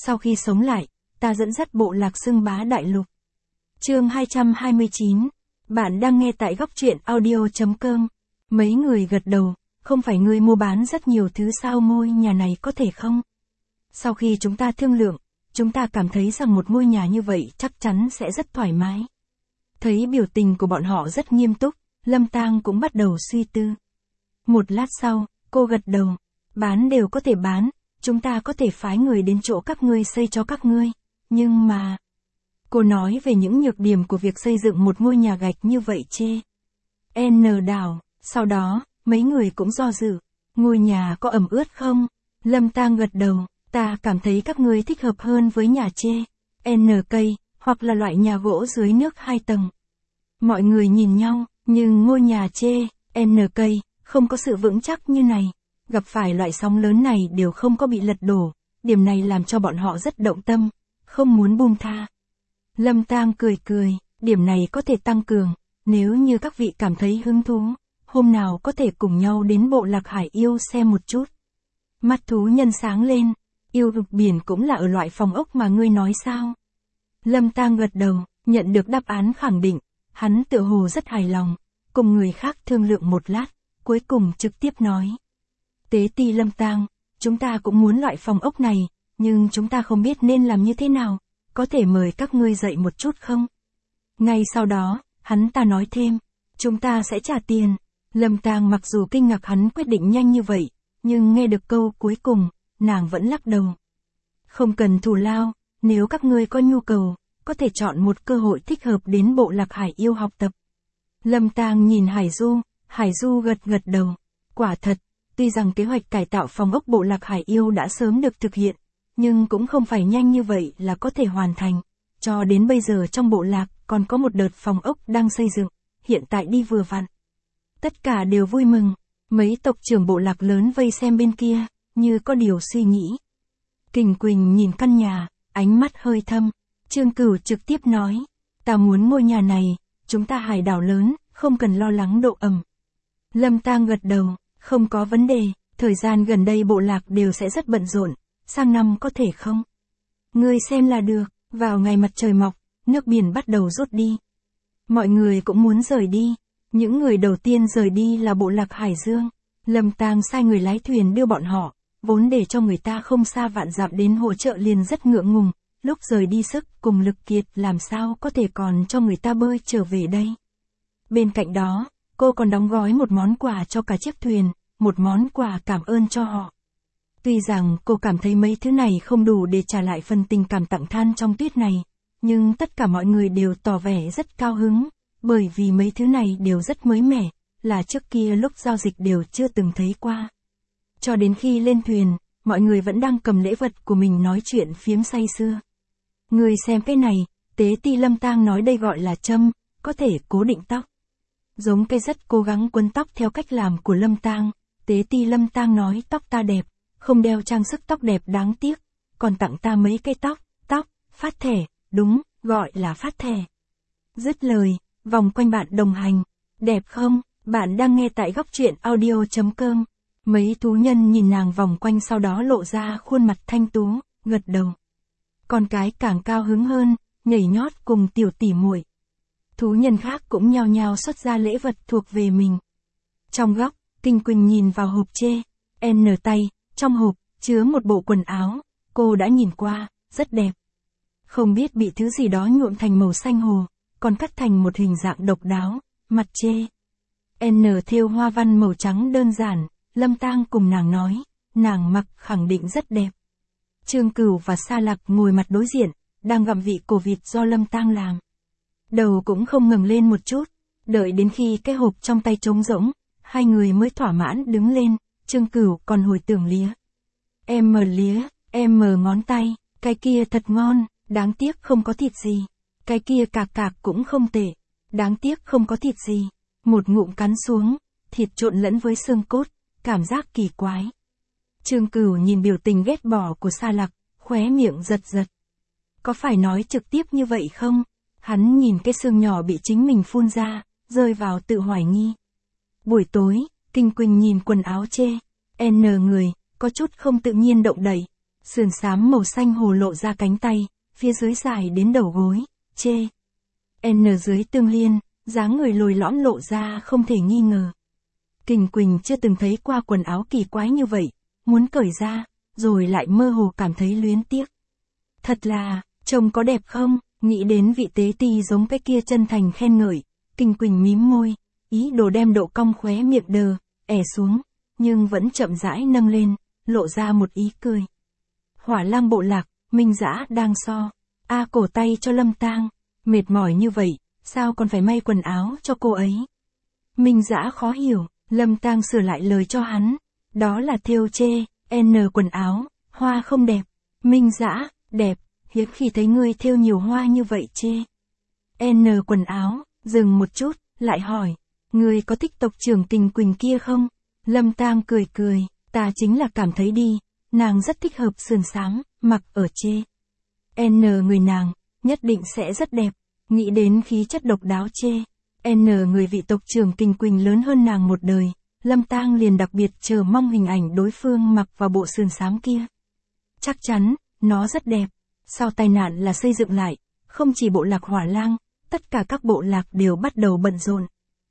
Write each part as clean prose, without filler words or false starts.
Sau khi sống lại, ta dẫn dắt bộ lạc xưng bá đại lục. Chương 229. Bạn đang nghe tại góc truyện audio.com. Mấy người gật đầu, không phải ngươi mua bán rất nhiều thứ sao, ngôi nhà này có thể không? Sau khi chúng ta thương lượng, chúng ta cảm thấy rằng một ngôi nhà như vậy chắc chắn sẽ rất thoải mái. Thấy biểu tình của bọn họ rất nghiêm túc, Lâm Tang cũng bắt đầu suy tư. Một lát sau, cô gật đầu. Bán đều có thể bán, chúng ta có thể phái người đến chỗ các ngươi xây cho các ngươi. Nhưng mà... Cô nói về những nhược điểm của việc xây dựng một ngôi nhà gạch như vậy chê. N đảo, sau đó, mấy người cũng do dự. Ngôi nhà có ẩm ướt không? Lâm Tang gật đầu, ta cảm thấy các ngươi thích hợp hơn với nhà chê. N cây, hoặc là loại nhà gỗ dưới nước 2 tầng. Mọi người nhìn nhau, nhưng ngôi nhà chê, N cây, không có sự vững chắc như này. Gặp phải loại sóng lớn này đều không có bị lật đổ. Điểm này làm cho bọn họ rất động tâm, không muốn buông tha. Lâm Tang cười cười, điểm này có thể tăng cường, nếu như các vị cảm thấy hứng thú, hôm nào có thể cùng nhau đến bộ lạc hải yêu xem một chút. Mắt thú nhân sáng lên, yêu vực biển cũng là ở loại phòng ốc mà ngươi nói sao? Lâm Tang gật đầu, nhận được đáp án khẳng định, hắn tựa hồ rất hài lòng, cùng người khác thương lượng một lát, cuối cùng trực tiếp nói. Tế ti Lâm Tang, chúng ta cũng muốn loại phòng ốc này, nhưng chúng ta không biết nên làm như thế nào, có thể mời các ngươi dạy một chút không? Ngay sau đó, hắn ta nói thêm, chúng ta sẽ trả tiền. Lâm Tang mặc dù kinh ngạc hắn quyết định nhanh như vậy, nhưng nghe được câu cuối cùng, nàng vẫn lắc đầu. Không cần thù lao, nếu các ngươi có nhu cầu, có thể chọn một cơ hội thích hợp đến bộ lạc hải yêu học tập. Lâm Tang nhìn Hải Du gật đầu. Quả thật, tuy rằng kế hoạch cải tạo phòng ốc bộ lạc hải yêu đã sớm được thực hiện, nhưng cũng không phải nhanh như vậy là có thể hoàn thành. Cho đến bây giờ trong bộ lạc còn có một đợt phòng ốc đang xây dựng, hiện tại đi vừa vặn. Tất cả đều vui mừng, mấy tộc trưởng bộ lạc lớn vây xem bên kia, như có điều suy nghĩ. Kình Quỳnh nhìn căn nhà, ánh mắt hơi thâm. Trương Cửu trực tiếp nói, ta muốn ngôi nhà này, chúng ta hải đảo lớn, không cần lo lắng độ ẩm. Lâm Tang gật đầu, không có vấn đề, thời gian gần đây bộ lạc đều sẽ rất bận rộn, sang năm có thể không? Ngươi xem là được, vào ngày mặt trời mọc, nước biển bắt đầu rút đi. Mọi người cũng muốn rời đi, những người đầu tiên rời đi là bộ lạc Hải Dương. Lâm Tang sai người lái thuyền đưa bọn họ, vốn để cho người ta không xa vạn dặm đến hỗ trợ liền rất ngượng ngùng, lúc rời đi sức cùng lực kiệt làm sao có thể còn cho người ta bơi trở về đây. Bên cạnh đó, cô còn đóng gói một món quà cho cả chiếc thuyền, một món quà cảm ơn cho họ. Tuy rằng cô cảm thấy mấy thứ này không đủ để trả lại phần tình cảm tặng than trong tuyết này, nhưng tất cả mọi người đều tỏ vẻ rất cao hứng, bởi vì mấy thứ này đều rất mới mẻ, là trước kia lúc giao dịch đều chưa từng thấy qua. Cho đến khi lên thuyền, mọi người vẫn đang cầm lễ vật của mình nói chuyện phiếm say sưa. Người xem cái này, tế ti Lâm Tang nói đây gọi là châm, có thể cố định tóc. Giống cây rất cố gắng quấn tóc theo cách làm của Lâm Tang, tế ti Lâm Tang nói tóc ta đẹp, không đeo trang sức tóc đẹp đáng tiếc, còn tặng ta mấy cây tóc, phát thẻ, đúng, gọi là phát thẻ. Dứt lời, vòng quanh bạn đồng hành, đẹp không, bạn đang nghe tại góc truyện audio.com. Mấy thú nhân nhìn nàng vòng quanh sau đó lộ ra khuôn mặt thanh tú, gật đầu. Con cái càng cao hứng hơn, nhảy nhót cùng tiểu tỷ muội. Thú nhân khác cũng nhao nhao xuất ra lễ vật thuộc về mình. Trong góc, Kinh Quỳnh nhìn vào hộp chê, N tay, trong hộp, chứa một bộ quần áo, cô đã nhìn qua, rất đẹp. Không biết bị thứ gì đó nhuộm thành màu xanh hồ, còn cắt thành một hình dạng độc đáo, mặt chê. N thêu hoa văn màu trắng đơn giản, Lâm Tang cùng nàng nói, nàng mặc khẳng định rất đẹp. Trương Cửu và Sa Lạc ngồi mặt đối diện, đang gặm vị cổ vịt do Lâm Tang làm. Đầu cũng không ngẩng lên một chút, đợi đến khi cái hộp trong tay trống rỗng, hai người mới thỏa mãn đứng lên, Trương Cửu còn hồi tưởng lía. Em ngón tay, cái kia thật ngon, đáng tiếc không có thịt gì. Cái kia cạc cũng không tệ, đáng tiếc không có thịt gì. Một ngụm cắn xuống, thịt trộn lẫn với xương cốt, cảm giác kỳ quái. Trương Cửu nhìn biểu tình ghét bỏ của Sa Lạc, khóe miệng giật. Có phải nói trực tiếp như vậy không? Hắn nhìn cái xương nhỏ bị chính mình phun ra, rơi vào tự hoài nghi. Buổi tối, Kinh Quỳnh nhìn quần áo chê, N người, có chút không tự nhiên động đậy. Sườn xám màu xanh hồ lộ ra cánh tay, phía dưới dài đến đầu gối, chê. N dưới tương liên, dáng người lồi lõm lộ ra không thể nghi ngờ. Kình Quỳnh chưa từng thấy qua quần áo kỳ quái như vậy, muốn cởi ra, rồi lại mơ hồ cảm thấy luyến tiếc. Thật là, trông có đẹp không? Nghĩ đến vị tế ti giống cái kia chân thành khen ngợi, Kình Quỳnh mím môi, ý đồ đem độ cong khóe miệng đờ, ẻ xuống, nhưng vẫn chậm rãi nâng lên, lộ ra một ý cười. Hỏa Lang bộ lạc, Minh Dã đang so. Cổ tay cho Lâm Tang, mệt mỏi như vậy, sao còn phải may quần áo cho cô ấy? Minh Dã khó hiểu, Lâm Tang sửa lại lời cho hắn. Đó là thêu chê, N quần áo, hoa không đẹp. Minh Dã, đẹp, hiếm khi thấy ngươi thêu nhiều hoa như vậy chê. N quần áo, dừng một chút, lại hỏi, ngươi có thích tộc trưởng Kình Quỳnh kia không? Lâm Tang cười cười, ta chính là cảm thấy đi, nàng rất thích hợp sườn xám, mặc ở chê. N người nàng, nhất định sẽ rất đẹp, nghĩ đến khí chất độc đáo chê. N người vị tộc trưởng Kình Quỳnh lớn hơn nàng một đời, Lâm Tang liền đặc biệt chờ mong hình ảnh đối phương mặc vào bộ sườn xám kia. Chắc chắn, nó rất đẹp. Sau tai nạn là xây dựng lại, không chỉ bộ lạc Hỏa Lang, tất cả các bộ lạc đều bắt đầu bận rộn.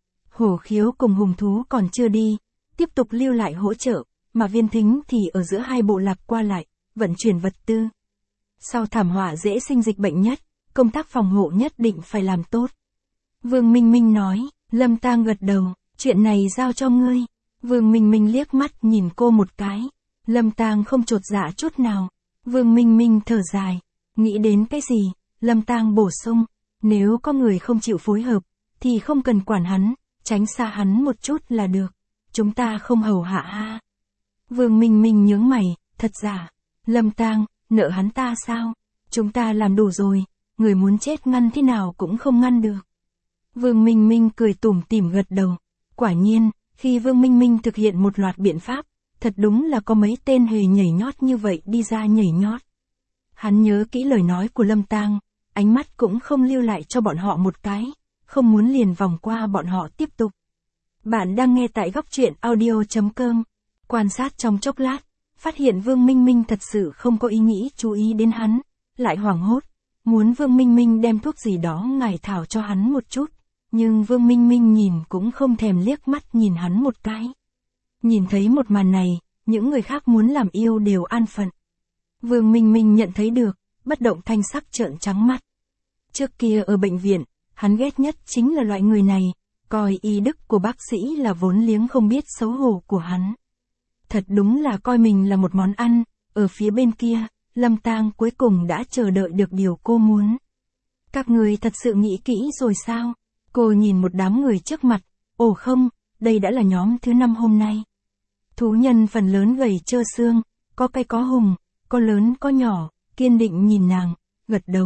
Hổ Khiếu cùng Hùng Thú còn chưa đi, tiếp tục lưu lại hỗ trợ, mà Viên Thính thì ở giữa hai bộ lạc qua lại, vận chuyển vật tư. Sau thảm họa dễ sinh dịch bệnh nhất, công tác phòng hộ nhất định phải làm tốt. Vương Minh Minh nói, Lâm Tang gật đầu, chuyện này giao cho ngươi. Vương Minh Minh liếc mắt nhìn cô một cái. Lâm Tang không chột dạ chút nào. Vương Minh Minh thở dài, nghĩ đến cái gì, Lâm Tang bổ sung, nếu có người không chịu phối hợp, thì không cần quản hắn, tránh xa hắn một chút là được. Chúng ta không hầu hạ ha. Vương Minh Minh nhướng mày, thật giả, Lâm Tang, nợ hắn ta sao? Chúng ta làm đủ rồi, người muốn chết ngăn thế nào cũng không ngăn được. Vương Minh Minh cười tủm tỉm gật đầu. Quả nhiên, khi Vương Minh Minh thực hiện một loạt biện pháp, thật đúng là có mấy tên hề nhảy nhót như vậy đi ra nhảy nhót. Hắn nhớ kỹ lời nói của Lâm Tang, ánh mắt cũng không lưu lại cho bọn họ một cái, không muốn liền vòng qua bọn họ tiếp tục. Bạn đang nghe tại góc truyện audio.com. Quan sát trong chốc lát, phát hiện Vương Minh Minh thật sự không có ý nghĩ chú ý đến hắn, lại hoảng hốt, muốn Vương Minh Minh đem thuốc gì đó ngải thảo cho hắn một chút, nhưng Vương Minh Minh nhìn cũng không thèm liếc mắt nhìn hắn một cái. Nhìn thấy một màn này, những người khác muốn làm yêu đều an phận. Vương Minh Minh nhận thấy được, bất động thanh sắc trợn trắng mắt. Trước kia ở bệnh viện, hắn ghét nhất chính là loại người này, coi y đức của bác sĩ là vốn liếng không biết xấu hổ của hắn. Thật đúng là coi mình là một món ăn, ở phía bên kia, Lâm Tang cuối cùng đã chờ đợi được điều cô muốn. Các người thật sự nghĩ kỹ rồi sao? Cô nhìn một đám người trước mặt, ồ không, đây đã là nhóm thứ 5 hôm nay. Thú nhân phần lớn gầy trơ xương, có cây có hùng, có lớn có nhỏ, kiên định nhìn nàng, gật đầu.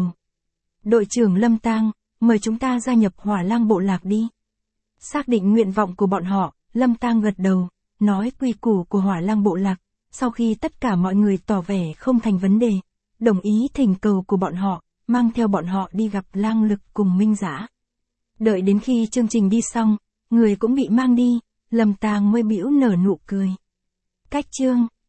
Đội trưởng Lâm Tang, mời chúng ta gia nhập Hỏa Lang bộ lạc đi. Xác định nguyện vọng của bọn họ, Lâm Tang gật đầu, nói quy củ của Hỏa Lang bộ lạc, sau khi tất cả mọi người tỏ vẻ không thành vấn đề, đồng ý thỉnh cầu của bọn họ, mang theo bọn họ đi gặp Lang Lực cùng Minh Dã. Đợi đến khi chương trình đi xong, người cũng bị mang đi, Lâm Tang mới bĩu nở nụ cười. Cách chương